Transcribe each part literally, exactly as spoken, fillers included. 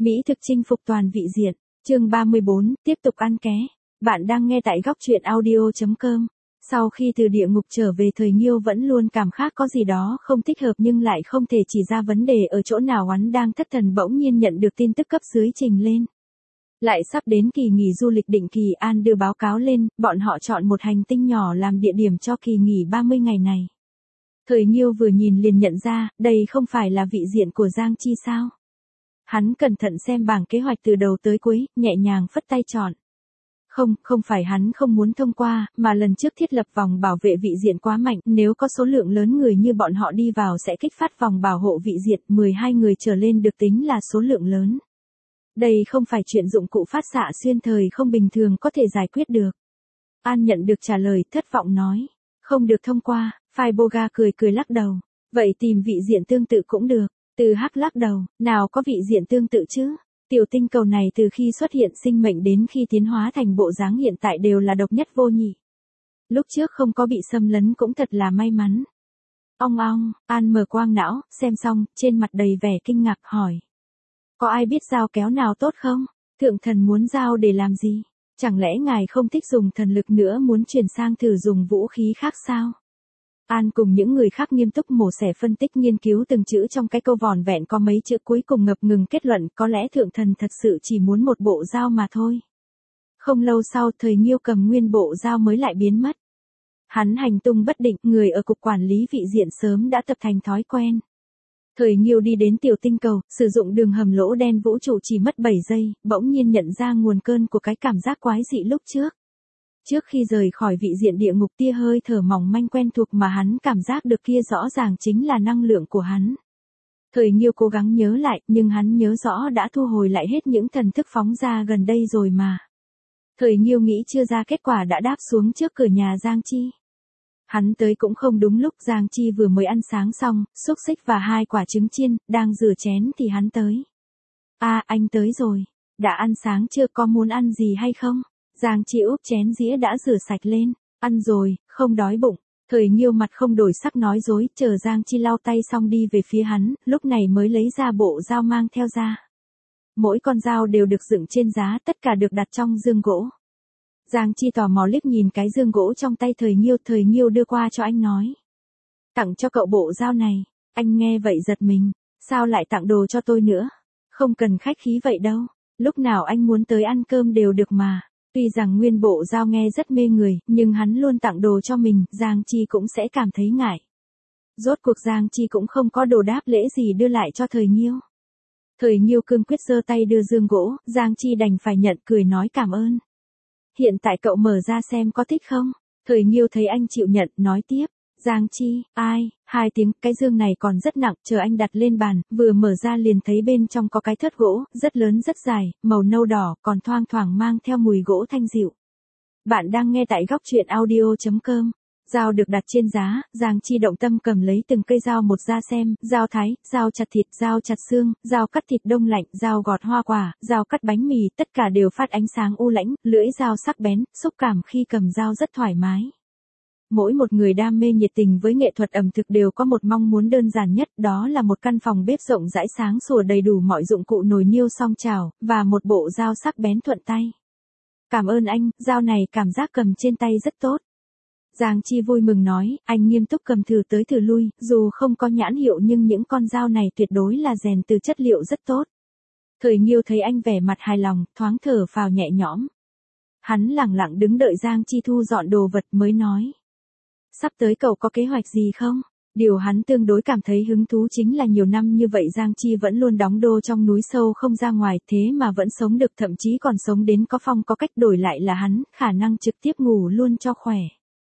Mỹ thực chinh phục toàn vị diện, chương ba mươi bốn, tiếp tục ăn ké. Bạn đang nghe tại góc truyện audio chấm com. Sau khi từ địa ngục trở về, Thời Nghiêu vẫn luôn cảm giác có gì đó không thích hợp nhưng lại không thể chỉ ra vấn đề ở chỗ nào. Hắn đang thất thần bỗng nhiên nhận được tin tức cấp dưới trình lên. Lại sắp đến kỳ nghỉ du lịch định kỳ. An đưa báo cáo lên, bọn họ chọn một hành tinh nhỏ làm địa điểm cho kỳ nghỉ ba mươi ngày này. Thời Nghiêu vừa nhìn liền nhận ra, đây không phải là vị diện của Giang Chi sao? Hắn cẩn thận xem bảng kế hoạch từ đầu tới cuối, nhẹ nhàng phất tay chọn. Không, không phải hắn không muốn thông qua, mà lần trước thiết lập vòng bảo vệ vị diện quá mạnh, nếu có số lượng lớn người như bọn họ đi vào sẽ kích phát vòng bảo hộ vị diện, mười hai người trở lên được tính là số lượng lớn. Đây không phải chuyện dụng cụ phát xạ xuyên thời không bình thường có thể giải quyết được. An nhận được trả lời, thất vọng nói, không được thông qua. Phai Boga cười cười lắc đầu, vậy tìm vị diện tương tự cũng được. Từ Hắc lắc đầu, nào có vị diện tương tự chứ? Tiểu tinh cầu này từ khi xuất hiện sinh mệnh đến khi tiến hóa thành bộ dáng hiện tại đều là độc nhất vô nhị. Lúc trước không có bị xâm lấn cũng thật là may mắn. Ong ong, An mở quang não, xem xong, trên mặt đầy vẻ kinh ngạc hỏi. Có ai biết dao kéo nào tốt không? Thượng thần muốn dao để làm gì? Chẳng lẽ ngài không thích dùng thần lực nữa muốn chuyển sang thử dùng vũ khí khác sao? An cùng những người khác nghiêm túc mổ xẻ phân tích nghiên cứu từng chữ trong cái câu vỏn vẹn có mấy chữ cuối cùng ngập ngừng kết luận có lẽ thượng thần thật sự chỉ muốn một bộ dao mà thôi. Không lâu sau Thời Nghiêu cầm nguyên bộ dao mới lại biến mất. Hắn hành tung bất định, người ở cục quản lý vị diện sớm đã tập thành thói quen. Thời Nghiêu đi đến tiểu tinh cầu, sử dụng đường hầm lỗ đen vũ trụ chỉ mất bảy giây, bỗng nhiên nhận ra nguồn cơn của cái cảm giác quái dị lúc trước. Trước khi rời khỏi vị diện địa ngục, tia hơi thở mỏng manh quen thuộc mà hắn cảm giác được kia rõ ràng chính là năng lượng của hắn. Thời Nghiêu cố gắng nhớ lại, nhưng hắn nhớ rõ đã thu hồi lại hết những thần thức phóng ra gần đây rồi mà. Thời Nghiêu nghĩ chưa ra kết quả đã đáp xuống trước cửa nhà Giang Chi. Hắn tới cũng không đúng lúc, Giang Chi vừa mới ăn sáng xong, xúc xích và hai quả trứng chiên, đang rửa chén thì hắn tới. A, à, anh tới rồi. Đã ăn sáng chưa, có muốn ăn gì hay không? Giang Chi úp chén dĩa đã rửa sạch lên. Ăn rồi, không đói bụng. Thời Nghiêu mặt không đổi sắc nói dối, chờ Giang Chi lau tay xong đi về phía hắn, lúc này mới lấy ra bộ dao mang theo ra. Mỗi con dao đều được dựng trên giá, tất cả được đặt trong dương gỗ. Giang Chi tò mò liếc nhìn cái dương gỗ trong tay Thời Nghiêu, Thời Nghiêu đưa qua cho anh nói. Tặng cho cậu bộ dao này. Anh nghe vậy giật mình. Sao lại tặng đồ cho tôi nữa? Không cần khách khí vậy đâu. Lúc nào anh muốn tới ăn cơm đều được mà. Tuy rằng nguyên bộ dao nghe rất mê người, nhưng hắn luôn tặng đồ cho mình, Giang Chi cũng sẽ cảm thấy ngại. Rốt cuộc Giang Chi cũng không có đồ đáp lễ gì đưa lại cho Thời Nghiêu. Thời Nghiêu cương quyết giơ tay đưa dương gỗ, Giang Chi đành phải nhận, cười nói cảm ơn. Hiện tại cậu mở ra xem có thích không? Thời Nghiêu thấy anh chịu nhận, nói tiếp. Giang Chi, ai, hai tiếng, cái dương này còn rất nặng, chờ anh đặt lên bàn, vừa mở ra liền thấy bên trong có cái thớt gỗ, rất lớn rất dài, màu nâu đỏ, còn thoang thoảng mang theo mùi gỗ thanh dịu. Bạn đang nghe tại góc truyện audio chấm com. Dao được đặt trên giá, Giang Chi động tâm cầm lấy từng cây dao một ra xem, dao thái, dao chặt thịt, dao chặt xương, dao cắt thịt đông lạnh, dao gọt hoa quả, dao cắt bánh mì, tất cả đều phát ánh sáng u lãnh, lưỡi dao sắc bén, xúc cảm khi cầm dao rất thoải mái. Mỗi một người đam mê nhiệt tình với nghệ thuật ẩm thực đều có một mong muốn đơn giản nhất, đó là một căn phòng bếp rộng rãi sáng sủa đầy đủ mọi dụng cụ nồi niêu song chảo, và một bộ dao sắc bén thuận tay. Cảm ơn anh, dao này cảm giác cầm trên tay rất tốt. Giang Chi vui mừng nói, anh nghiêm túc cầm thử tới thử lui, dù không có nhãn hiệu nhưng những con dao này tuyệt đối là rèn từ chất liệu rất tốt. Thời Nghiêu thấy anh vẻ mặt hài lòng, thoáng thở phào nhẹ nhõm. Hắn lẳng lặng đứng đợi Giang Chi thu dọn đồ vật mới nói. Sắp tới cậu có kế hoạch gì không? Điều hắn tương đối cảm thấy hứng thú chính là nhiều năm như vậy Giang Chi vẫn luôn đóng đô trong núi sâu không ra ngoài, thế mà vẫn sống được, thậm chí còn sống đến có phong có cách, đổi lại là hắn, khả năng trực tiếp ngủ luôn cho khỏe.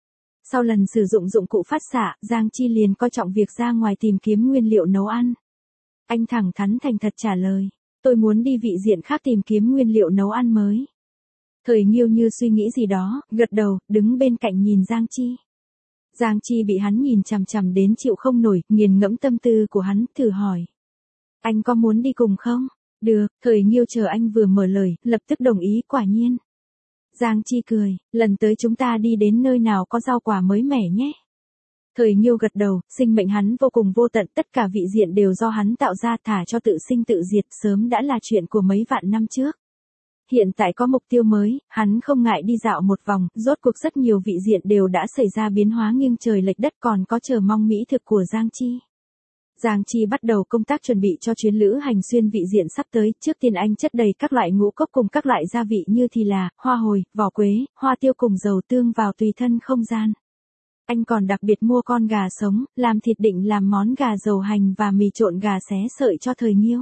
Sau lần sử dụng dụng cụ phát xạ, Giang Chi liền coi trọng việc ra ngoài tìm kiếm nguyên liệu nấu ăn. Anh thẳng thắn thành thật trả lời, tôi muốn đi vị diện khác tìm kiếm nguyên liệu nấu ăn mới. Thời Nghiêu như suy nghĩ gì đó, gật đầu, đứng bên cạnh nhìn Giang Chi. Giang Chi bị hắn nhìn chằm chằm đến chịu không nổi, nghiền ngẫm tâm tư của hắn, thử hỏi. Anh có muốn đi cùng không? Được, Thời Nghiêu chờ anh vừa mở lời, lập tức đồng ý, quả nhiên. Giang Chi cười, lần tới chúng ta đi đến nơi nào có rau quả mới mẻ nhé. Thời Nghiêu gật đầu, sinh mệnh hắn vô cùng vô tận, tất cả vị diện đều do hắn tạo ra, thả cho tự sinh tự diệt sớm đã là chuyện của mấy vạn năm trước. Hiện tại có mục tiêu mới, hắn không ngại đi dạo một vòng, rốt cuộc rất nhiều vị diện đều đã xảy ra biến hóa nghiêng trời lệch đất, còn có chờ mong mỹ thực của Giang Chi. Giang Chi bắt đầu công tác chuẩn bị cho chuyến lữ hành xuyên vị diện sắp tới, trước tiên anh chất đầy các loại ngũ cốc cùng các loại gia vị như thì là, hoa hồi, vỏ quế, hoa tiêu cùng dầu tương vào tùy thân không gian. Anh còn đặc biệt mua con gà sống, làm thịt định làm món gà dầu hành và mì trộn gà xé sợi cho Thời Nghiêu.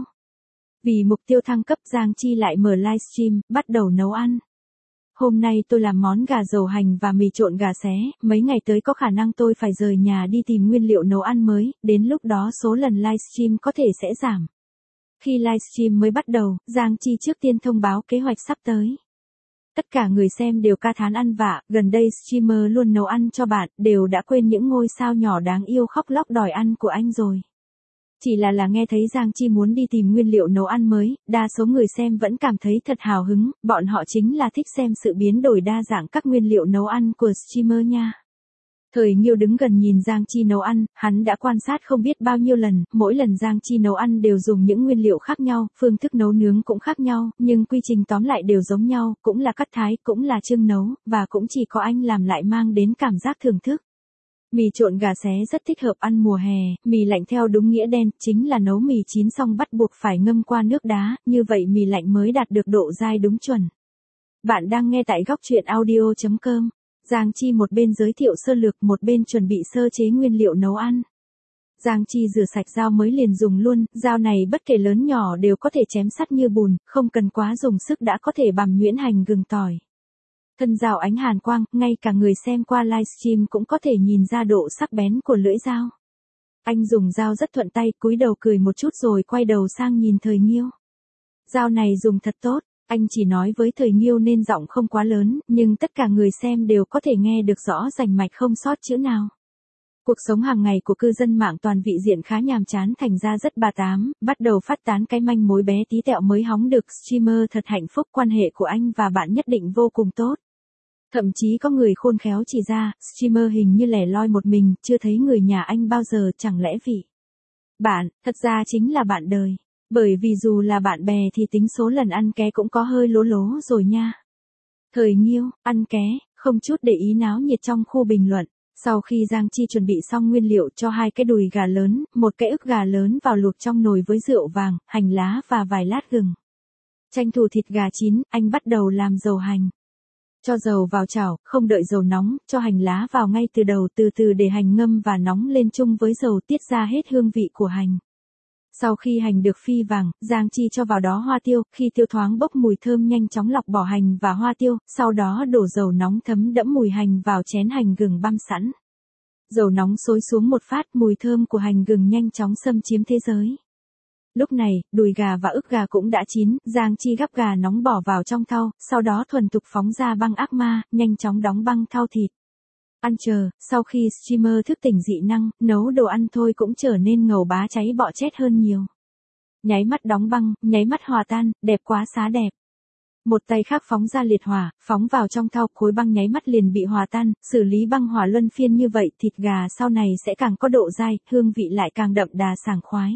Vì mục tiêu thăng cấp, Giang Chi lại mở livestream, bắt đầu nấu ăn. Hôm nay tôi làm món gà dầu hành và mì trộn gà xé, mấy ngày tới có khả năng tôi phải rời nhà đi tìm nguyên liệu nấu ăn mới, đến lúc đó số lần livestream có thể sẽ giảm. Khi livestream mới bắt đầu, Giang Chi trước tiên thông báo kế hoạch sắp tới. Tất cả người xem đều ca thán ăn vạ, gần đây streamer luôn nấu ăn cho bạn, đều đã quên những ngôi sao nhỏ đáng yêu khóc lóc đòi ăn của anh rồi. Chỉ là là nghe thấy Giang Chi muốn đi tìm nguyên liệu nấu ăn mới, đa số người xem vẫn cảm thấy thật hào hứng, bọn họ chính là thích xem sự biến đổi đa dạng các nguyên liệu nấu ăn của streamer nha. Thời Nghiêu đứng gần nhìn Giang Chi nấu ăn, hắn đã quan sát không biết bao nhiêu lần, mỗi lần Giang Chi nấu ăn đều dùng những nguyên liệu khác nhau, phương thức nấu nướng cũng khác nhau, nhưng quy trình tóm lại đều giống nhau, cũng là cắt thái, cũng là chưng nấu, và cũng chỉ có anh làm lại mang đến cảm giác thưởng thức. Mì trộn gà xé rất thích hợp ăn mùa hè, mì lạnh theo đúng nghĩa đen, chính là nấu mì chín xong bắt buộc phải ngâm qua nước đá, như vậy mì lạnh mới đạt được độ dai đúng chuẩn. Bạn đang nghe tại góc truyện audio chấm com. Giang Chi một bên giới thiệu sơ lược, một bên chuẩn bị sơ chế nguyên liệu nấu ăn. Giang Chi rửa sạch dao mới liền dùng luôn, dao này bất kể lớn nhỏ đều có thể chém sắt như bùn, không cần quá dùng sức đã có thể bằm nhuyễn hành gừng tỏi. Thân dao ánh hàn quang, ngay cả người xem qua livestream cũng có thể nhìn ra độ sắc bén của lưỡi dao. Anh dùng dao rất thuận tay, cúi đầu cười một chút rồi quay đầu sang nhìn Thời Nghiêu. Dao này dùng thật tốt, anh chỉ nói với Thời Nghiêu nên giọng không quá lớn, nhưng tất cả người xem đều có thể nghe được rõ rành mạch không sót chữ nào. Cuộc sống hàng ngày của cư dân mạng toàn vị diện khá nhàm chán, thành ra rất bà tám, bắt đầu phát tán cái manh mối bé tí tẹo mới hóng được streamer thật hạnh phúc, quan hệ của anh và bạn nhất định vô cùng tốt. Thậm chí có người khôn khéo chỉ ra, streamer hình như lẻ loi một mình, chưa thấy người nhà anh bao giờ, chẳng lẽ vị bạn, thật ra chính là bạn đời. Bởi vì dù là bạn bè thì tính số lần ăn ké cũng có hơi lố lố rồi nha. Thời Nghiêu, ăn ké, không chút để ý náo nhiệt trong khu bình luận. Sau khi Giang Chi chuẩn bị xong nguyên liệu cho hai cái đùi gà lớn, một cái ức gà lớn vào luộc trong nồi với rượu vàng, hành lá và vài lát gừng. Tranh thủ thịt gà chín, anh bắt đầu làm dầu hành. Cho dầu vào chảo, không đợi dầu nóng, cho hành lá vào ngay từ đầu, từ từ để hành ngâm và nóng lên chung với dầu, tiết ra hết hương vị của hành. Sau khi hành được phi vàng, Giang Chi cho vào đó hoa tiêu, khi tiêu thoáng bốc mùi thơm nhanh chóng lọc bỏ hành và hoa tiêu, sau đó đổ dầu nóng thấm đẫm mùi hành vào chén hành gừng băm sẵn. Dầu nóng xối xuống một phát, mùi thơm của hành gừng nhanh chóng xâm chiếm thế giới. Lúc này, đùi gà và ức gà cũng đã chín, Giang Chi gắp gà nóng bỏ vào trong thau, sau đó thuần thục phóng ra băng ác ma, nhanh chóng đóng băng thau thịt. Ăn chờ, sau khi streamer thức tỉnh dị năng, nấu đồ ăn thôi cũng trở nên ngầu bá cháy bọ chét hơn nhiều. Nháy mắt đóng băng, nháy mắt hòa tan, đẹp quá xá đẹp. Một tay khác phóng ra liệt hỏa, phóng vào trong thau, khối băng nháy mắt liền bị hòa tan, xử lý băng hỏa luân phiên như vậy, thịt gà sau này sẽ càng có độ dai, hương vị lại càng đậm đà sảng khoái.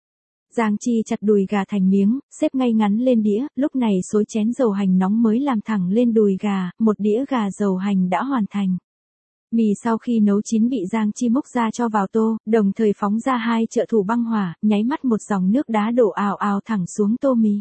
Giang Chi chặt đùi gà thành miếng, xếp ngay ngắn lên đĩa, lúc này xối chén dầu hành nóng mới làm thẳng lên đùi gà, một đĩa gà dầu hành đã hoàn thành. Mì sau khi nấu chín bị Giang Chi múc ra cho vào tô, đồng thời phóng ra hai trợ thủ băng hỏa, nháy mắt một dòng nước đá đổ ào ào thẳng xuống tô mì.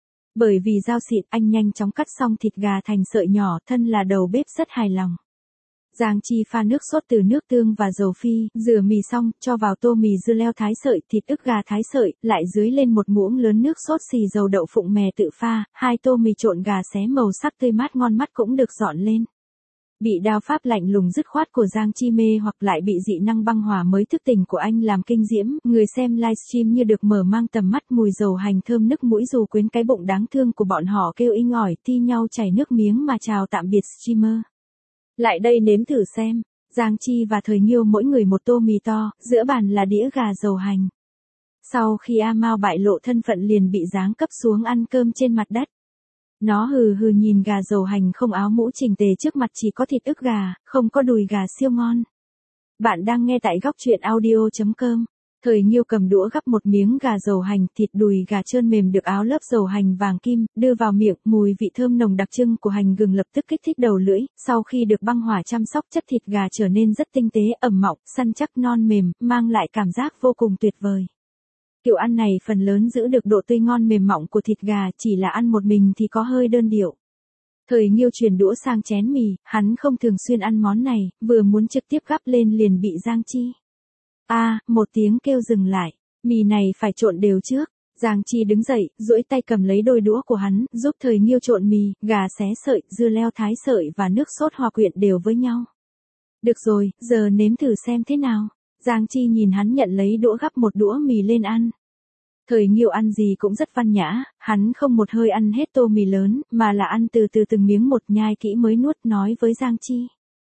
Bởi vì dao xịn, anh nhanh chóng cắt xong thịt gà thành sợi nhỏ, thân là đầu bếp rất hài lòng. Giang Chi pha nước sốt từ nước tương và dầu phi, rửa mì xong, cho vào tô mì dưa leo thái sợi, thịt ức gà thái sợi, lại dưới lên một muỗng lớn nước sốt xì dầu đậu phụng mè tự pha, hai tô mì trộn gà xé màu sắc tươi mát ngon mắt cũng được dọn lên. Bị đao pháp lạnh lùng dứt khoát của Giang Chi mê hoặc lại bị dị năng băng hỏa mới thức tỉnh của anh làm kinh diễm, người xem livestream như được mở mang tầm mắt, mùi dầu hành thơm nức mũi dù quyến cái bụng đáng thương của bọn họ kêu inh ỏi, thi nhau chảy nước miếng mà chào tạm biệt streamer. Lại đây nếm thử xem. Giang Chi và Thời Nghiêu mỗi người một tô mì to, giữa bàn là đĩa gà dầu hành. Sau khi A Mao bại lộ thân phận liền bị giáng cấp xuống ăn cơm trên mặt đất. Nó hừ hừ nhìn gà dầu hành không áo mũ chỉnh tề trước mặt, chỉ có thịt ức gà, không có đùi gà siêu ngon. Bạn đang nghe tại góc truyện audio chấm com. Thời Nhiêu cầm đũa gắp một miếng gà dầu hành, thịt đùi gà trơn mềm được áo lớp dầu hành vàng kim, đưa vào miệng, mùi vị thơm nồng đặc trưng của hành gừng lập tức kích thích đầu lưỡi, sau khi được băng hỏa chăm sóc chất thịt gà trở nên rất tinh tế, ẩm mọng, săn chắc non mềm, mang lại cảm giác vô cùng tuyệt vời. Kiểu ăn này phần lớn giữ được độ tươi ngon mềm mọng của thịt gà, chỉ là ăn một mình thì có hơi đơn điệu. Thời Nhiêu chuyển đũa sang chén mì, hắn không thường xuyên ăn món này, vừa muốn trực tiếp gắp lên liền bị Giang Chi. A, à, một tiếng kêu dừng lại, mì này phải trộn đều trước. Giang Chi đứng dậy, duỗi tay cầm lấy đôi đũa của hắn, giúp Thời Nhiêu trộn mì, gà xé sợi, dưa leo thái sợi và nước sốt hòa quyện đều với nhau. Được rồi, giờ nếm thử xem thế nào. Giang Chi nhìn hắn nhận lấy đũa gắp một đũa mì lên ăn. Thời Nhiêu ăn gì cũng rất văn nhã, hắn không một hơi ăn hết tô mì lớn, mà là ăn từ từ từng miếng một, nhai kỹ mới nuốt, nói với Giang Chi.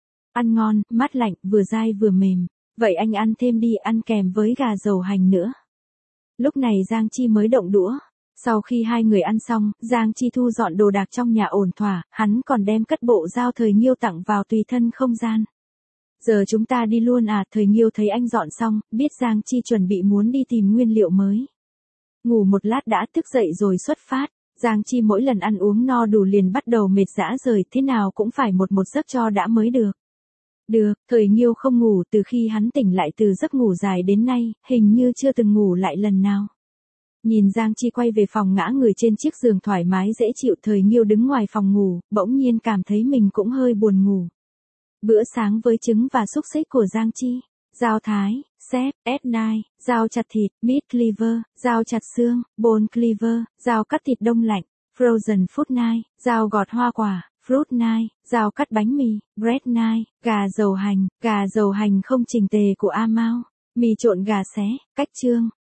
Ăn ngon, mát lạnh, vừa dai vừa mềm. Vậy anh ăn thêm đi, ăn kèm với gà dầu hành nữa. Lúc này Giang Chi mới động đũa. Sau khi hai người ăn xong, Giang Chi thu dọn đồ đạc trong nhà ổn thỏa, hắn còn đem cất bộ dao Thời Nhiêu tặng vào tùy thân không gian. Giờ chúng ta đi luôn à? Thời Nhiêu thấy anh dọn xong, biết Giang Chi chuẩn bị muốn đi tìm nguyên liệu mới. Ngủ một lát đã, thức dậy rồi xuất phát. Giang Chi mỗi lần ăn uống no đủ liền bắt đầu mệt rã rời, thế nào cũng phải một một giấc cho đã mới được. Được, Thời Nhiêu không ngủ, từ khi hắn tỉnh lại từ giấc ngủ dài đến nay, hình như chưa từng ngủ lại lần nào. Nhìn Giang Chi quay về phòng ngã người trên chiếc giường thoải mái dễ chịu, Thời Nhiêu đứng ngoài phòng ngủ, bỗng nhiên cảm thấy mình cũng hơi buồn ngủ. Bữa sáng với trứng và xúc xích của Giang Chi. Dao thái, xếp, ép nine, dao chặt thịt, meat cleaver, dao chặt xương, bone cleaver, dao cắt thịt đông lạnh, frozen food knife, dao gọt hoa quả, fruit knife, dao cắt bánh mì, bread knife, gà dầu hành, gà dầu hành không chỉnh tề của A Mao, mì trộn gà xé, cách chương,